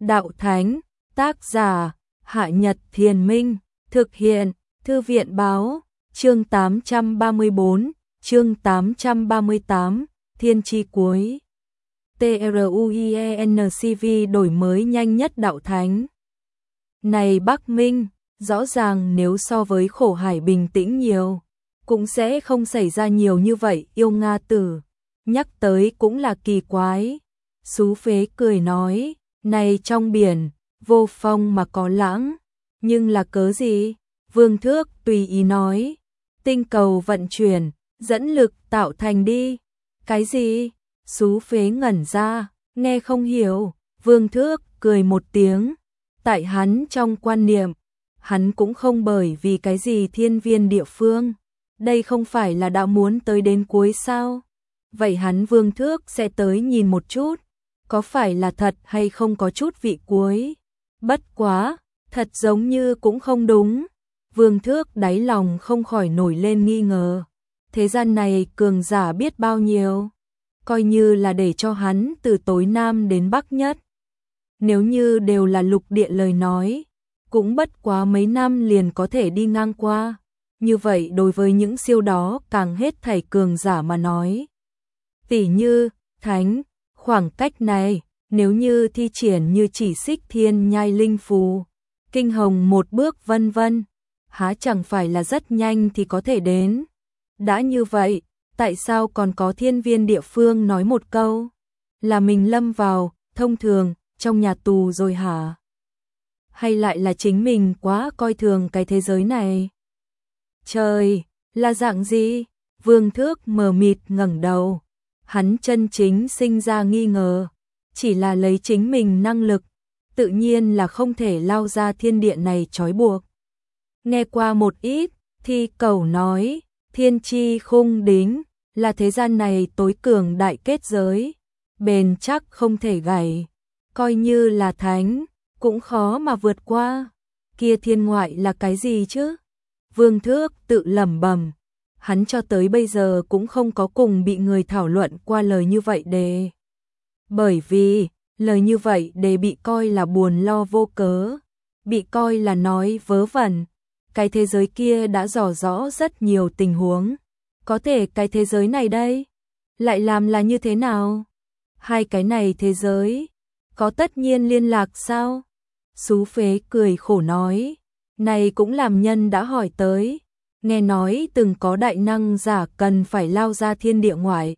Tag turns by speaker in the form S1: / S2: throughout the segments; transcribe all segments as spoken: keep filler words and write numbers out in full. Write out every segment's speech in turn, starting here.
S1: Đạo Thánh, tác giả, Hạ Nhật Thiền Minh, thực hiện, Thư viện Báo, chương tám trăm ba mươi tư, chương tám trăm ba mươi tám, Thiên Chi Cuối. TRUIENCV đổi mới nhanh nhất Đạo Thánh. Này Bắc Minh, rõ ràng nếu so với Khổ Hải bình tĩnh nhiều, cũng sẽ không xảy ra nhiều như vậy yêu Nga tử. Nhắc tới cũng là kỳ quái. Xú Phế cười nói, này trong biển, vô phong mà có lãng, nhưng là cớ gì? Vương Thước tùy ý nói, tinh cầu vận chuyển, dẫn lực tạo thành đi. Cái gì? Xú Phế ngẩn ra, nghe không hiểu. Vương Thước cười một tiếng, tại hắn trong quan niệm, hắn cũng không bởi vì cái gì thiên viên địa phương. Đây không phải là đã muốn tới đến cuối sao? Vậy hắn Vương Thước sẽ tới nhìn một chút, có phải là thật hay không có chút vị cuối. Bất quá, thật giống như cũng không đúng. Vương Thước đáy lòng không khỏi nổi lên nghi ngờ. Thế gian này cường giả biết bao nhiêu, coi như là để cho hắn từ tối nam đến bắc nhất. Nếu như đều là lục địa lời nói, cũng bất quá mấy năm liền có thể đi ngang qua. Như vậy đối với những siêu đó càng hết thảy cường giả mà nói. Tỷ như, Thánh, khoảng cách này, nếu như thi triển như chỉ xích thiên nhai linh phù, kinh hồng một bước vân vân, há chẳng phải là rất nhanh thì có thể đến. Đã như vậy, tại sao còn có thiên viên địa phương nói một câu, là mình lâm vào, thông thường, trong nhà tù rồi hả? Hay lại là chính mình quá coi thường cái thế giới này? Trời, là dạng gì? Vương Thước mờ mịt ngẩng đầu. Hắn chân chính sinh ra nghi ngờ, chỉ là lấy chính mình năng lực, tự nhiên là không thể lao ra thiên địa này trói buộc. Nghe qua một ít, Thi Cẩu nói, thiên chi khung đính, là thế gian này tối cường đại kết giới, bền chắc không thể gãy, coi như là thánh, cũng khó mà vượt qua. Kia thiên ngoại là cái gì chứ? Vương Thước tự lẩm bẩm. Hắn cho tới bây giờ cũng không có cùng bị người thảo luận qua lời như vậy đề. Bởi vì, lời như vậy đề bị coi là buồn lo vô cớ, bị coi là nói vớ vẩn. Cái thế giới kia đã rõ rõ rất nhiều tình huống. Có thể cái thế giới này đây, lại làm là như thế nào? Hai cái này thế giới, có tất nhiên liên lạc sao? Xú Phế cười khổ nói, này cũng làm nhân đã hỏi tới. Nghe nói từng có đại năng giả cần phải lao ra thiên địa ngoại,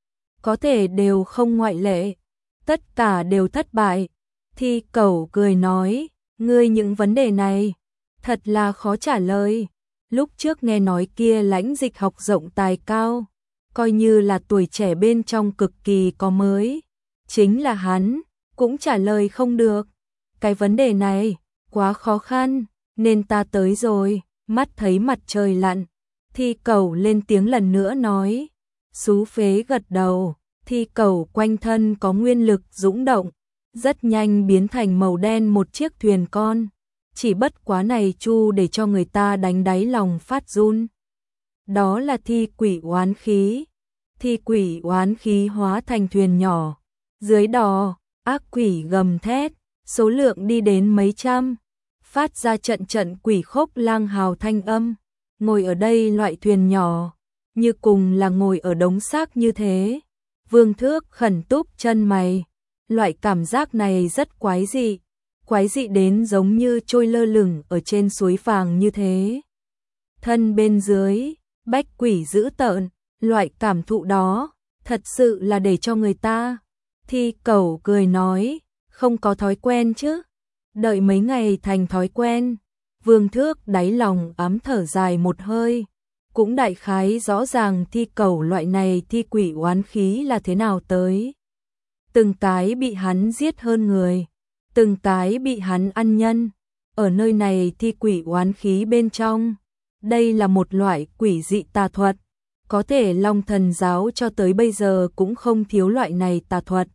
S1: có thể đều không ngoại lệ, tất cả đều thất bại. Thi Cẩu cười nói, ngươi những vấn đề này, thật là khó trả lời. Lúc trước nghe nói kia lãnh dịch học rộng tài cao, coi như là tuổi trẻ bên trong cực kỳ có mới. Chính là hắn, cũng trả lời không được. Cái vấn đề này, quá khó khăn, nên ta tới rồi. Mắt thấy mặt trời lặn, Thi Cẩu lên tiếng lần nữa nói. Xú Phế gật đầu. Thi Cẩu quanh thân có nguyên lực dũng động, rất nhanh biến thành màu đen một chiếc thuyền con. Chỉ bất quá này chu để cho người ta đánh đáy lòng phát run. Đó là thi quỷ oán khí. Thi quỷ oán khí hóa thành thuyền nhỏ, dưới đò, ác quỷ gầm thét, số lượng đi đến mấy trăm, phát ra trận trận quỷ khốc lang hào thanh âm. Ngồi ở đây loại thuyền nhỏ, như cùng là ngồi ở đống xác như thế. Vương Thước khẩn túc chân mày, loại cảm giác này rất quái dị, quái dị đến giống như trôi lơ lửng ở trên suối vàng như thế. Thân bên dưới, bách quỷ dữ tợn, loại cảm thụ đó, thật sự là để cho người ta. Thi Cẩu cười nói, không có thói quen chứ? Đợi mấy ngày thành thói quen. Vương Thước đáy lòng ám thở dài một hơi, cũng đại khái rõ ràng Thi Cẩu loại này thi quỷ oán khí là thế nào tới. Từng cái bị hắn giết hơn người, từng cái bị hắn ăn nhân, ở nơi này thi quỷ oán khí bên trong. Đây là một loại quỷ dị tà thuật, có thể Long Thần giáo cho tới bây giờ cũng không thiếu loại này tà thuật.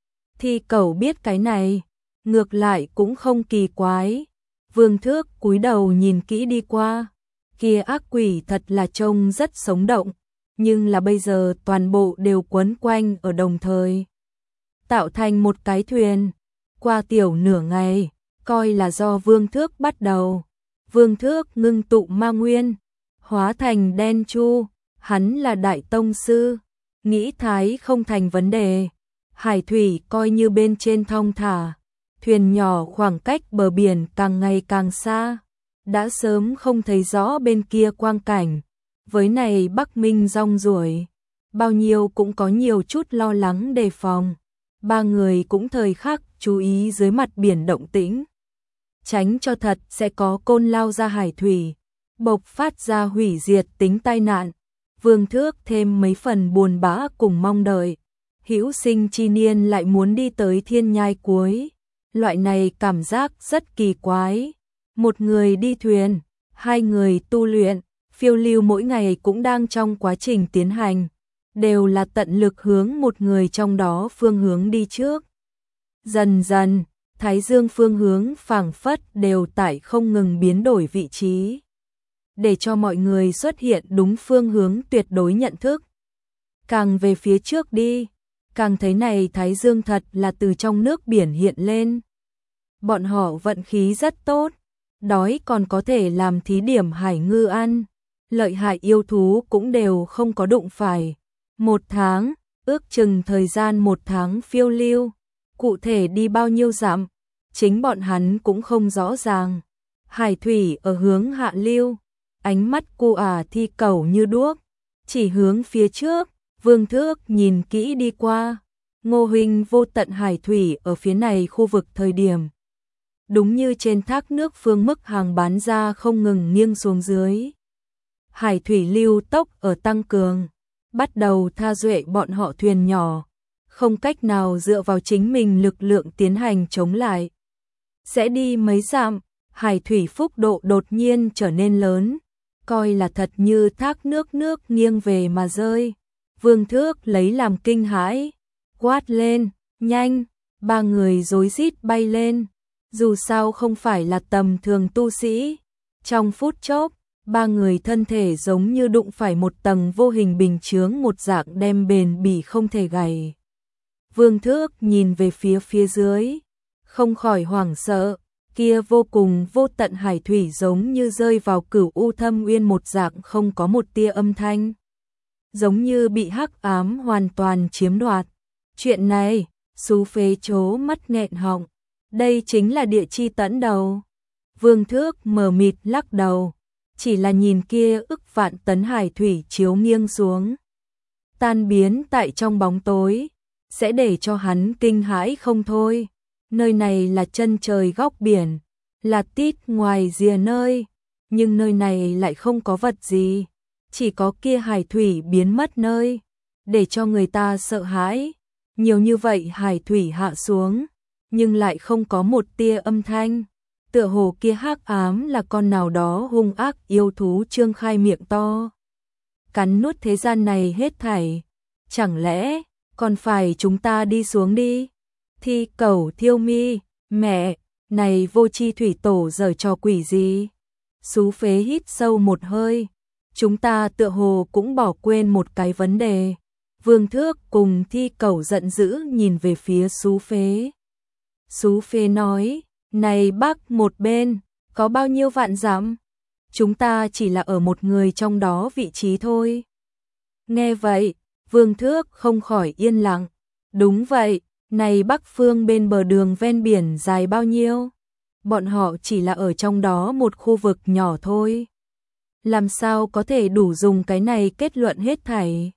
S1: Thi Cẩu biết cái này, ngược lại cũng không kỳ quái. Vương Thước cúi đầu nhìn kỹ đi qua, kia ác quỷ thật là trông rất sống động, nhưng là bây giờ toàn bộ đều quấn quanh ở đồng thời, tạo thành một cái thuyền. Qua tiểu nửa ngày, coi là do Vương Thước bắt đầu. Vương Thước ngưng tụ ma nguyên, hóa thành đen chu, hắn là đại tông sư, nghĩ thái không thành vấn đề. Hải thủy coi như bên trên thong thả, thuyền nhỏ khoảng cách bờ biển càng ngày càng xa, đã sớm không thấy rõ bên kia quang cảnh. Với này Bắc Minh rong ruổi, bao nhiêu cũng có nhiều chút lo lắng đề phòng. Ba người cũng thời khắc chú ý dưới mặt biển động tĩnh, tránh cho thật sẽ có côn lao ra hải thủy, bộc phát ra hủy diệt tính tai nạn. Vương Thước thêm mấy phần buồn bã cùng mong đợi. Hữu sinh chi niên lại muốn đi tới thiên nhai cuối, loại này cảm giác rất kỳ quái. Một người đi thuyền, hai người tu luyện, phiêu lưu mỗi ngày cũng đang trong quá trình tiến hành, đều là tận lực hướng một người trong đó phương hướng đi trước. Dần dần, Thái Dương phương hướng phảng phất đều tại không ngừng biến đổi vị trí, để cho mọi người xuất hiện đúng phương hướng tuyệt đối nhận thức. Càng về phía trước đi, càng thấy này Thái Dương thật là từ trong nước biển hiện lên. Bọn họ vận khí rất tốt, đói còn có thể làm thí điểm hải ngư ăn, lợi hại yêu thú cũng đều không có đụng phải. Một tháng, ước chừng thời gian một tháng phiêu lưu, cụ thể đi bao nhiêu dặm, chính bọn hắn cũng không rõ ràng. Hải thủy ở hướng hạ lưu, ánh mắt cô ả thi cầu như đuốc, chỉ hướng phía trước. Vương Thước nhìn kỹ đi qua, Ngô huynh vô tận hải thủy ở phía này khu vực thời điểm, đúng như trên thác nước phương mức hàng bán ra không ngừng nghiêng xuống dưới. Hải thủy lưu tốc ở tăng cường, bắt đầu tha duệ bọn họ thuyền nhỏ, không cách nào dựa vào chính mình lực lượng tiến hành chống lại. Sẽ đi mấy dặm, hải thủy phúc độ đột nhiên trở nên lớn, coi là thật như thác nước nước nghiêng về mà rơi. Vương Thước lấy làm kinh hãi, quát lên, nhanh, ba người rối rít bay lên, dù sao không phải là tầm thường tu sĩ. Trong phút chốc, ba người thân thể giống như đụng phải một tầng vô hình bình chướng một dạng đem bền bỉ không thể gầy. Vương Thước nhìn về phía phía dưới, không khỏi hoảng sợ, kia vô cùng vô tận hải thủy giống như rơi vào cửu u thâm uyên một dạng không có một tia âm thanh, giống như bị hắc ám hoàn toàn chiếm đoạt. Chuyện này, Sú Phế trố mắt nghẹn họng, đây chính là địa chi tẫn đầu. Vương Thước mờ mịt lắc đầu, chỉ là nhìn kia ức vạn tấn hải thủy chiếu nghiêng xuống, tan biến tại trong bóng tối, sẽ để cho hắn kinh hãi không thôi. Nơi này là chân trời góc biển, là tít ngoài rìa nơi, nhưng nơi này lại không có vật gì, chỉ có kia hải thủy biến mất nơi, để cho người ta sợ hãi. Nhiều như vậy hải thủy hạ xuống, nhưng lại không có một tia âm thanh, tựa hồ kia hắc ám là con nào đó hung ác yêu thú trương khai miệng to, cắn nuốt thế gian này hết thảy. Chẳng lẽ còn phải chúng ta đi xuống đi? Thi Cẩu Thiêu Mi, mẹ, này vô chi thủy tổ giở trò quỷ gì? Sú Phế hít sâu một hơi, chúng ta tựa hồ cũng bỏ quên một cái vấn đề. Vương Thước cùng Thi Cẩu giận dữ nhìn về phía Sú Phế. Sú Phế nói, này bác một bên, có bao nhiêu vạn dặm? Chúng ta chỉ là ở một người trong đó vị trí thôi. Nghe vậy, Vương Thước không khỏi yên lặng. Đúng vậy, này bắc phương bên bờ đường ven biển dài bao nhiêu? Bọn họ chỉ là ở trong đó một khu vực nhỏ thôi. Làm sao có thể đủ dùng cái này kết luận hết thảy?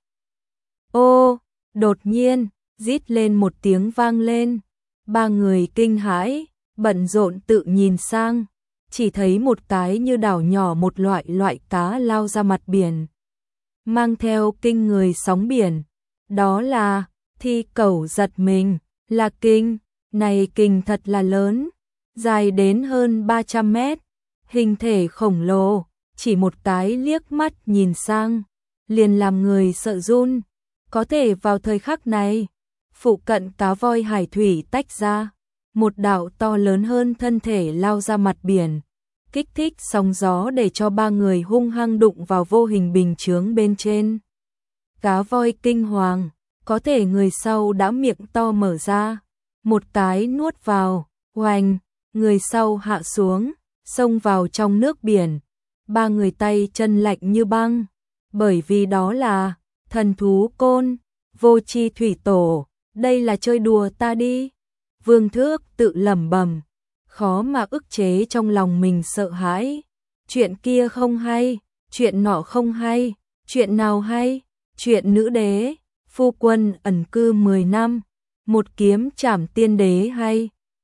S1: Ô, đột nhiên, rít lên một tiếng vang lên. Ba người kinh hãi, bận rộn tự nhìn sang, chỉ thấy một cái như đảo nhỏ một loại loại cá lao ra mặt biển, mang theo kinh người sóng biển. Đó là, Thi Cẩu giật mình, là kinh, này kinh thật là lớn, dài đến hơn ba trăm mét, hình thể khổng lồ, chỉ một cái liếc mắt nhìn sang, liền làm người sợ run. Có thể vào thời khắc này, phụ cận cá voi hải thủy tách ra, một đạo to lớn hơn thân thể lao ra mặt biển, kích thích sóng gió để cho ba người hung hăng đụng vào vô hình bình chướng bên trên. Cá voi kinh hoàng, có thể người sau đã miệng to mở ra, một cái nuốt vào, oanh, người sau hạ xuống, xông vào trong nước biển. Ba người tay chân lạnh như băng, bởi vì đó là thần thú côn, vô chi thủy tổ, đây là chơi đùa ta đi. Vương Thước tự lẩm bẩm, khó mà ức chế trong lòng mình sợ hãi. Chuyện kia không hay, chuyện nọ không hay, chuyện nào hay? Chuyện nữ đế, phu quân ẩn cư mười năm, một kiếm trảm tiên đế hay?